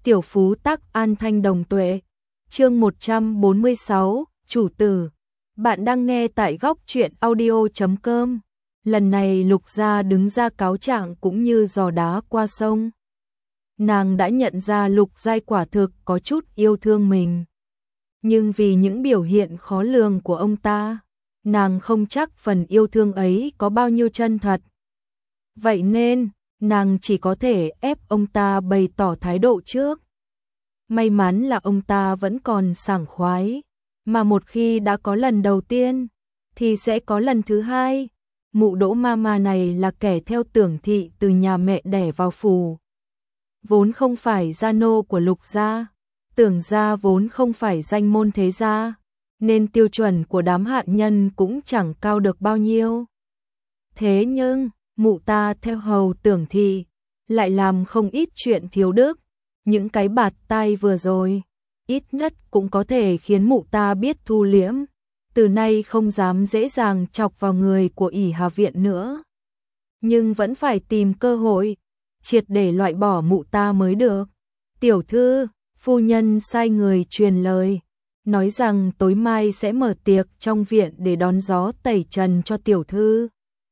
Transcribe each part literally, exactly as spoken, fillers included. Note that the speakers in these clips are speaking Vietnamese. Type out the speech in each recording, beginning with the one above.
Tiểu phú tắc an thanh đồng tuệ. Chương một trăm bốn mươi sáu, chủ tử. Bạn đang nghe tại góc truyện audio chấm com. Lần này Lục Gia đứng ra cáo trạng cũng như giò đá qua sông. Nàng đã nhận ra Lục Giai quả thực có chút yêu thương mình. Nhưng vì những biểu hiện khó lường của ông ta, nàng không chắc phần yêu thương ấy có bao nhiêu chân thật. Vậy nên, nàng chỉ có thể ép ông ta bày tỏ thái độ trước. May mắn là ông ta vẫn còn sảng khoái, mà một khi đã có lần đầu tiên, thì sẽ có lần thứ hai. Mụ Đỗ Mama này là kẻ theo Tưởng Thị từ nhà mẹ đẻ vào phủ. Vốn không phải gia nô của Lục Gia, Tưởng Gia vốn không phải danh môn thế gia, nên tiêu chuẩn của đám hạ nhân cũng chẳng cao được bao nhiêu. Thế nhưng, mụ ta theo hầu Tưởng Thị, lại làm không ít chuyện thiếu đức. Những cái bạt tai vừa rồi, ít nhất cũng có thể khiến mụ ta biết thu liễm. Từ nay không dám dễ dàng chọc vào người của ỷ Hà Viện nữa. Nhưng vẫn phải tìm cơ hội, triệt để loại bỏ mụ ta mới được. Tiểu thư, phu nhân sai người truyền lời, nói rằng tối mai sẽ mở tiệc trong viện để đón gió tẩy trần cho tiểu thư.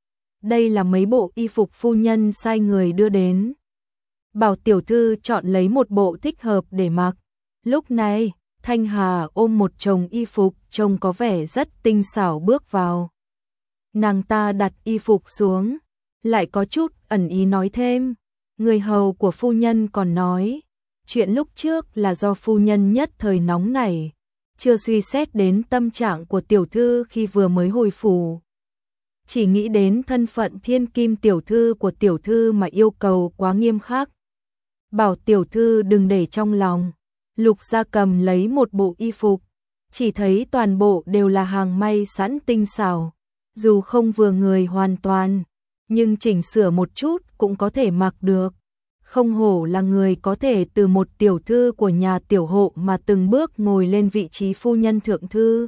Đây là mấy bộ y phục phu nhân sai người đưa đến. Bảo tiểu thư chọn lấy một bộ thích hợp để mặc. Lúc này, Thanh Hà ôm một chồng y phục trông có vẻ rất tinh xảo bước vào. Nàng ta đặt y phục xuống, lại có chút ẩn ý nói thêm. Người hầu của phu nhân còn nói, chuyện lúc trước là do phu nhân nhất thời nóng nảy, chưa suy xét đến tâm trạng của tiểu thư khi vừa mới hồi phủ. Chỉ nghĩ đến thân phận thiên kim tiểu thư của tiểu thư mà yêu cầu quá nghiêm khắc. Bảo tiểu thư đừng để trong lòng. Lục Gia cầm lấy một bộ y phục, chỉ thấy toàn bộ đều là hàng may sẵn tinh xảo, dù không vừa người hoàn toàn, nhưng chỉnh sửa một chút cũng có thể mặc được. Không hổ là người có thể từ một tiểu thư của nhà tiểu hộ mà từng bước ngồi lên vị trí phu nhân thượng thư.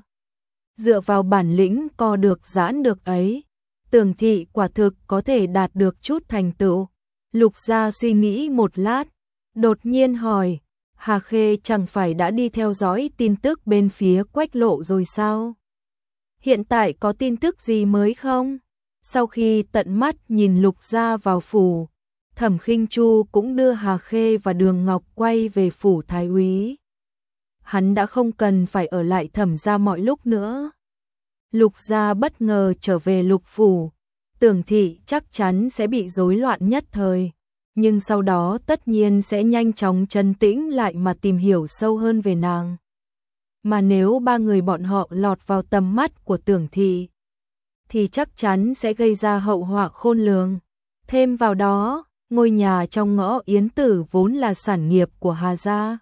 Dựa vào bản lĩnh co được giãn được ấy, Tưởng Thị quả thực có thể đạt được chút thành tựu. Lục Gia suy nghĩ một lát, đột nhiên hỏi, Hà Khê chẳng phải đã đi theo dõi tin tức bên phía Quách Lộ rồi sao? Hiện tại có tin tức gì mới không? Sau khi tận mắt nhìn Lục Gia vào phủ, Thẩm Khinh Chu cũng đưa Hà Khê và Đường Ngọc quay về phủ thái úy. Hắn đã không cần phải ở lại Thẩm gia mọi lúc nữa. Lục Gia bất ngờ trở về Lục phủ, Tưởng Thị chắc chắn sẽ bị rối loạn nhất thời, nhưng sau đó tất nhiên sẽ nhanh chóng trấn tĩnh lại mà tìm hiểu sâu hơn về nàng. Mà nếu ba người bọn họ lọt vào tầm mắt của Tưởng Thị, thì chắc chắn sẽ gây ra hậu họa khôn lường. Thêm vào đó, ngôi nhà trong ngõ Yến Tử vốn là sản nghiệp của Hà gia.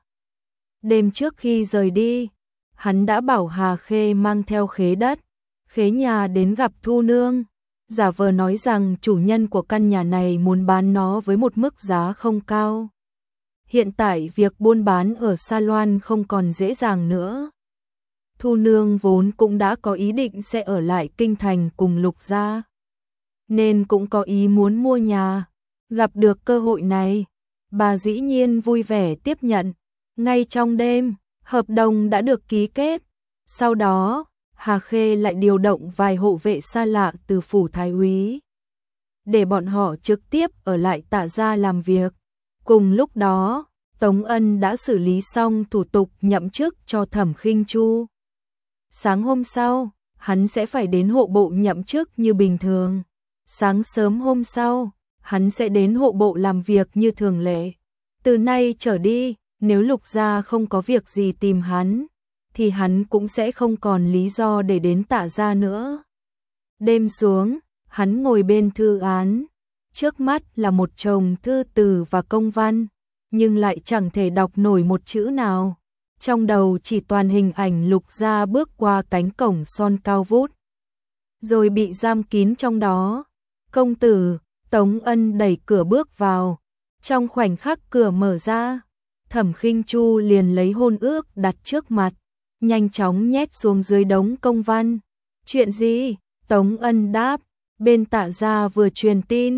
Đêm trước khi rời đi, hắn đã bảo Hà Khê mang theo khế đất, khế nhà đến gặp Thu Nương, giả vờ nói rằng chủ nhân của căn nhà này muốn bán nó với một mức giá không cao. Hiện tại việc buôn bán ở Sa Loan không còn dễ dàng nữa. Thu Nương vốn cũng đã có ý định sẽ ở lại kinh thành cùng Lục Gia, nên cũng có ý muốn mua nhà. Gặp được cơ hội này, bà dĩ nhiên vui vẻ tiếp nhận. Ngay trong đêm, hợp đồng đã được ký kết. Sau đó, Hà Khê lại điều động vài hộ vệ xa lạ từ phủ thái úy, để bọn họ trực tiếp ở lại Tạ gia làm việc. Cùng lúc đó, Tống Ân đã xử lý xong thủ tục nhậm chức cho Thẩm Khinh Chu. Sáng hôm sau, hắn sẽ phải đến hộ bộ nhậm chức như bình thường. Sáng sớm hôm sau, hắn sẽ đến hộ bộ làm việc như thường lệ. Từ nay trở đi, nếu Lục Gia không có việc gì tìm hắn, thì hắn cũng sẽ không còn lý do để đến Tạ gia nữa. Đêm xuống, hắn ngồi bên thư án, trước mắt là một chồng thư từ và công văn, nhưng lại chẳng thể đọc nổi một chữ nào. Trong đầu chỉ toàn hình ảnh Lục Gia bước qua cánh cổng son cao vút, rồi bị giam kín trong đó. Công tử, Tống Ân đẩy cửa bước vào. Trong khoảnh khắc cửa mở ra, Thẩm Khinh Chu liền lấy hôn ước đặt trước mặt, nhanh chóng nhét xuống dưới đống công văn. Chuyện gì? Tống Ân đáp, bên Tạ gia vừa truyền tin,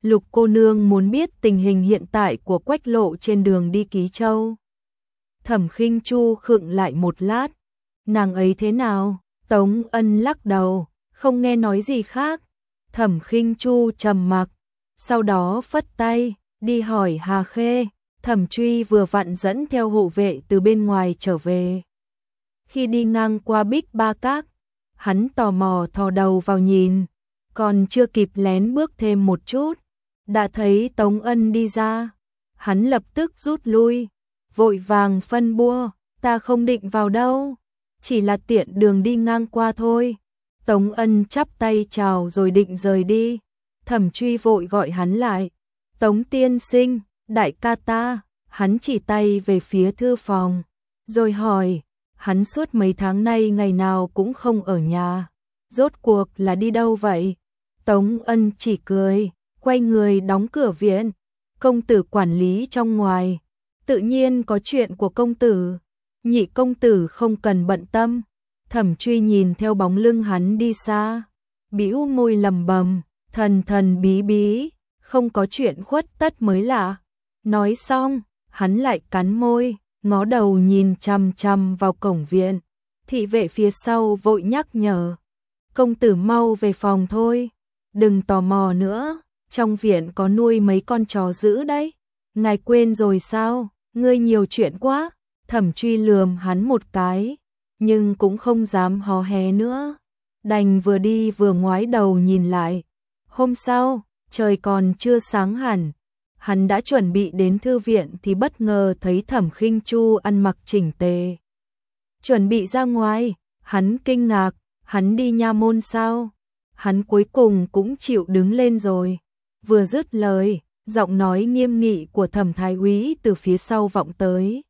Lục cô nương muốn biết tình hình hiện tại của Quách Lộ trên đường đi Ký Châu. Thẩm Khinh Chu khựng lại một lát. Nàng ấy thế nào? Tống Ân lắc đầu, không nghe nói gì khác. Thẩm Khinh Chu trầm mặc, sau đó phất tay, đi hỏi Hà Khê. Thẩm Truy vừa vặn dẫn theo hộ vệ từ bên ngoài trở về. Khi đi ngang qua Bích Ba Các, hắn tò mò thò đầu vào nhìn, còn chưa kịp lén bước thêm một chút, đã thấy Tống Ân đi ra. Hắn lập tức rút lui, vội vàng phân bua, ta không định vào đâu, chỉ là tiện đường đi ngang qua thôi. Tống Ân chắp tay chào rồi định rời đi. Thẩm Truy vội gọi hắn lại. Tống tiên sinh, đại ca ta. Hắn chỉ tay về phía thư phòng, rồi hỏi, hắn suốt mấy tháng nay ngày nào cũng không ở nhà, rốt cuộc là đi đâu vậy? Tống Ân chỉ cười, quay người đóng cửa viện. Công tử quản lý trong ngoài, tự nhiên có chuyện của công tử, nhị công tử không cần bận tâm. Thẩm Truy nhìn theo bóng lưng hắn đi xa, bĩu môi lầm bầm, thần thần bí bí, không có chuyện khuất tất mới lạ. Nói xong, hắn lại cắn môi, ngó đầu nhìn chằm chằm vào cổng viện. Thị vệ phía sau vội nhắc nhở, công tử mau về phòng thôi, đừng tò mò nữa, trong viện có nuôi mấy con chó dữ đấy. Ngài quên rồi sao, ngươi nhiều chuyện quá. Thẩm Truy lườm hắn một cái, nhưng cũng không dám hò hè nữa, đành vừa đi vừa ngoái đầu nhìn lại. Hôm sau, trời còn chưa sáng hẳn, hắn đã chuẩn bị đến thư viện thì bất ngờ thấy Thẩm Khinh Chu ăn mặc chỉnh tề, chuẩn bị ra ngoài. Hắn kinh ngạc, hắn đi nha môn sao? Hắn cuối cùng cũng chịu đứng lên rồi. Vừa dứt lời, giọng nói nghiêm nghị của Thẩm Thái úy từ phía sau vọng tới.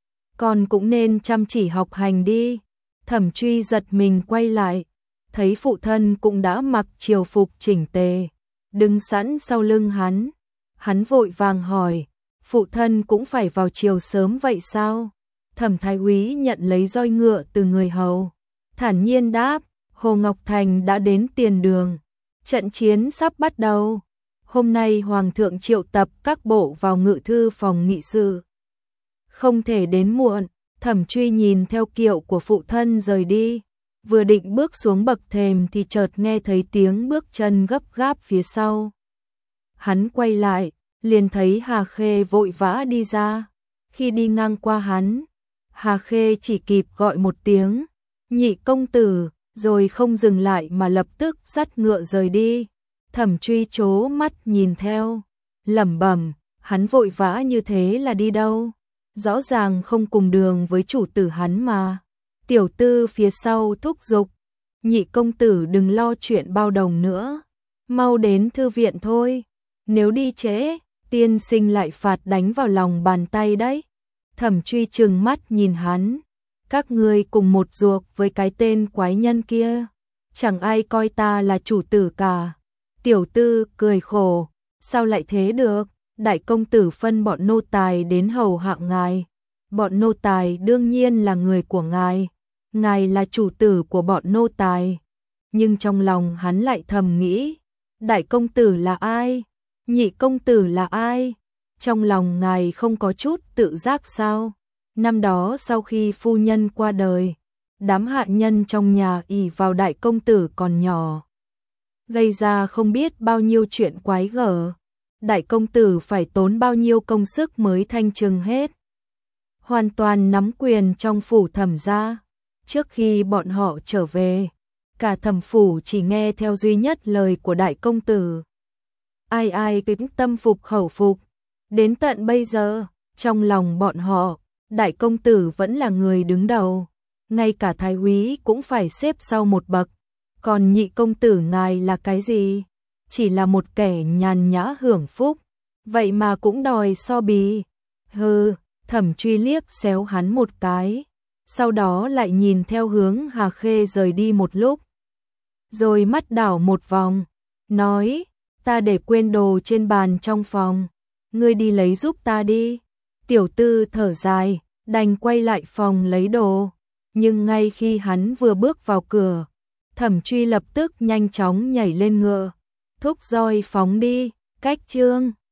Con cũng nên chăm chỉ học hành đi. Thẩm Truy giật mình quay lại, thấy phụ thân cũng đã mặc triều phục chỉnh tề, đứng sẵn sau lưng hắn. Hắn vội vàng hỏi, phụ thân cũng phải vào triều sớm vậy sao? Thẩm Thái úy nhận lấy roi ngựa từ người hầu, thản nhiên đáp, Hồ Ngọc Thành đã đến tiền đường, trận chiến sắp bắt đầu. Hôm nay Hoàng thượng triệu tập các bộ vào ngự thư phòng nghị sự, không thể đến muộn. Thẩm Truy nhìn theo kiệu của phụ thân rời đi, vừa định bước xuống bậc thềm thì chợt nghe thấy tiếng bước chân gấp gáp phía sau. Hắn quay lại, liền thấy Hà Khê vội vã đi ra. Khi đi ngang qua hắn, Hà Khê chỉ kịp gọi một tiếng, nhị công tử, rồi không dừng lại mà lập tức dắt ngựa rời đi. Thẩm Truy trố mắt nhìn theo, lẩm bẩm, hắn vội vã như thế là đi đâu? Rõ ràng không cùng đường với chủ tử hắn mà. Tiểu tư phía sau thúc giục, nhị công tử đừng lo chuyện bao đồng nữa, mau đến thư viện thôi, nếu đi trễ, tiên sinh lại phạt đánh vào lòng bàn tay đấy. Thẩm Truy trừng mắt nhìn hắn, các ngươi cùng một ruột với cái tên quái nhân kia, chẳng ai coi ta là chủ tử cả. Tiểu tư cười khổ, sao lại thế được, đại công tử phân bọn nô tài đến hầu hạ ngài, bọn nô tài đương nhiên là người của ngài, ngài là chủ tử của bọn nô tài. Nhưng trong lòng hắn lại thầm nghĩ, đại công tử là ai, nhị công tử là ai, trong lòng ngài không có chút tự giác sao? Năm đó sau khi phu nhân qua đời, đám hạ nhân trong nhà ỷ vào đại công tử còn nhỏ, gây ra không biết bao nhiêu chuyện quái gở, đại công tử phải tốn bao nhiêu công sức mới thanh trừng hết. Hoàn toàn nắm quyền trong phủ Thẩm gia. Trước khi bọn họ trở về, cả Thẩm phủ chỉ nghe theo duy nhất lời của đại công tử. Ai ai cũng tâm phục khẩu phục. Đến tận bây giờ, trong lòng bọn họ, đại công tử vẫn là người đứng đầu. Ngay cả thái úy cũng phải xếp sau một bậc. Còn nhị công tử ngài là cái gì? Chỉ là một kẻ nhàn nhã hưởng phúc, vậy mà cũng đòi so bì. Hừ, Thẩm Truy liếc xéo hắn một cái, sau đó lại nhìn theo hướng Hà Khê rời đi một lúc, rồi mắt đảo một vòng, nói, ta để quên đồ trên bàn trong phòng, ngươi đi lấy giúp ta đi. Tiểu tư thở dài, đành quay lại phòng lấy đồ, nhưng ngay khi hắn vừa bước vào cửa, Thẩm Truy lập tức nhanh chóng nhảy lên ngựa, thúc roi phóng đi. Cách chương